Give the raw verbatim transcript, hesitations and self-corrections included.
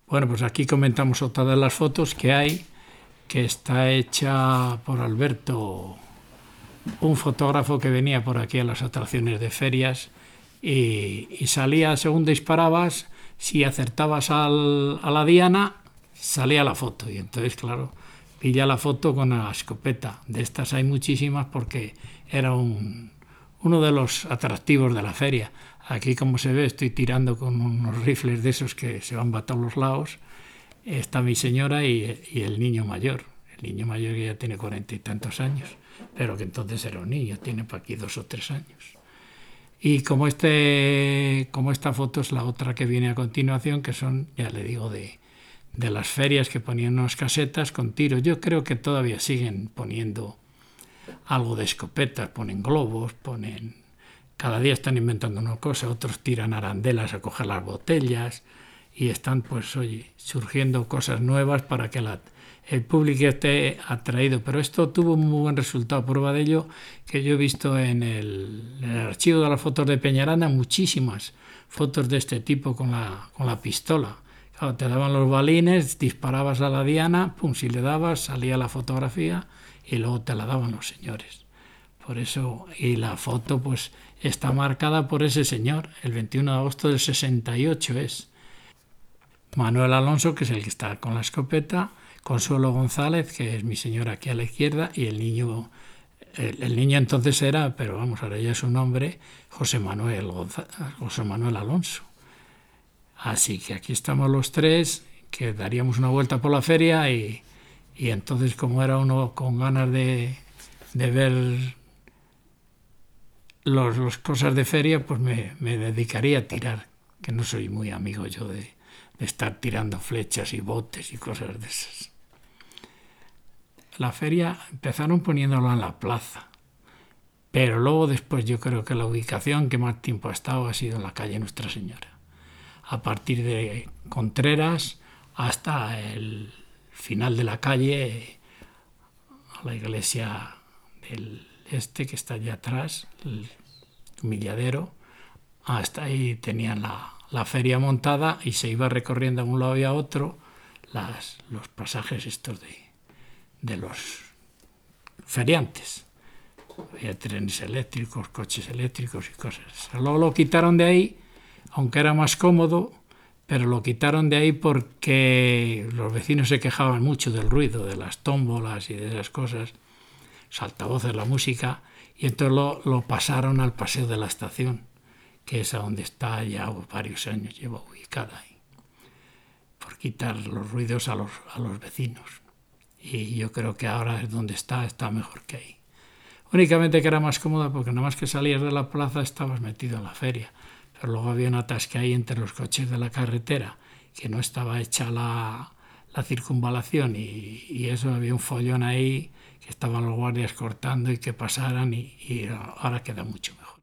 Bueno, pues aquí comentamos otra de las fotos que hay, que está hecha por Alberto, un fotógrafo que venía por aquí a las atracciones de ferias y, y salía, según disparabas, si acertabas al, a la diana, salía la foto. Y entonces, claro, pilla la foto con la escopeta. De estas hay muchísimas porque era un, uno de los atractivos de la feria. Aquí, como se ve, estoy tirando con unos rifles de esos que se van para todos los lados. Está mi señora y, y el niño mayor. El niño mayor que ya tiene cuarenta y tantos años, pero que entonces era un niño, tiene para aquí dos o tres años. Y como, este, como esta foto es la otra que viene a continuación, que son, ya le digo, de, de las ferias que ponían unas casetas con tiros. Yo creo que todavía siguen poniendo algo de escopetas, ponen globos, ponen... Cada día están inventando una cosa, otros tiran arandelas a coger las botellas y están, pues, oye, surgiendo cosas nuevas para que la, el público esté atraído. Pero esto tuvo un muy buen resultado. Prueba de ello que yo he visto en el, en el archivo de las fotos de Peñaranda muchísimas fotos de este tipo con la, con la pistola. Claro, te daban los balines, disparabas a la diana, pum, si le dabas, salía la fotografía y luego te la daban los señores. Por eso, y la foto pues está marcada por ese señor, el veintiuno de agosto del sesenta y ocho es. Manuel Alonso, que es el que está con la escopeta, Consuelo González, que es mi señora aquí a la izquierda, y el niño, el, el niño entonces era, pero vamos, ahora ya es un hombre, José Manuel, González, José Manuel Alonso. Así que aquí estamos los tres, que daríamos una vuelta por la feria y, y entonces, como era uno con ganas de, de ver las los cosas de feria, pues me, me dedicaría a tirar, que no soy muy amigo yo de, de estar tirando flechas y botes y cosas de esas. La feria empezaron poniéndola en la plaza, pero luego después yo creo que la ubicación que más tiempo ha estado ha sido en la calle Nuestra Señora. A partir de Contreras hasta el final de la calle, a la iglesia del este que está allá atrás, el humilladero, hasta ahí tenían la, la feria montada y se iba recorriendo a un lado y a otro las, los pasajes estos de, de los feriantes. Había trenes eléctricos, coches eléctricos y cosas. Luego lo quitaron de ahí, aunque era más cómodo, pero lo quitaron de ahí porque los vecinos se quejaban mucho del ruido, de las tómbolas y de esas cosas, los altavoces, la música, y entonces lo, lo pasaron al Paseo de la Estación, que es a donde está ya varios años, lleva ubicada ahí, por quitar los ruidos a los, a los vecinos. Y yo creo que ahora es donde está, está mejor que ahí. Únicamente que era más cómoda porque nada más que salías de la plaza estabas metido en la feria, pero luego había un atasque ahí entre los coches de la carretera, que no estaba hecha la, la circunvalación y, y eso, había un follón ahí, que estaban los guardias cortando y que pasaran y, y ahora queda mucho mejor.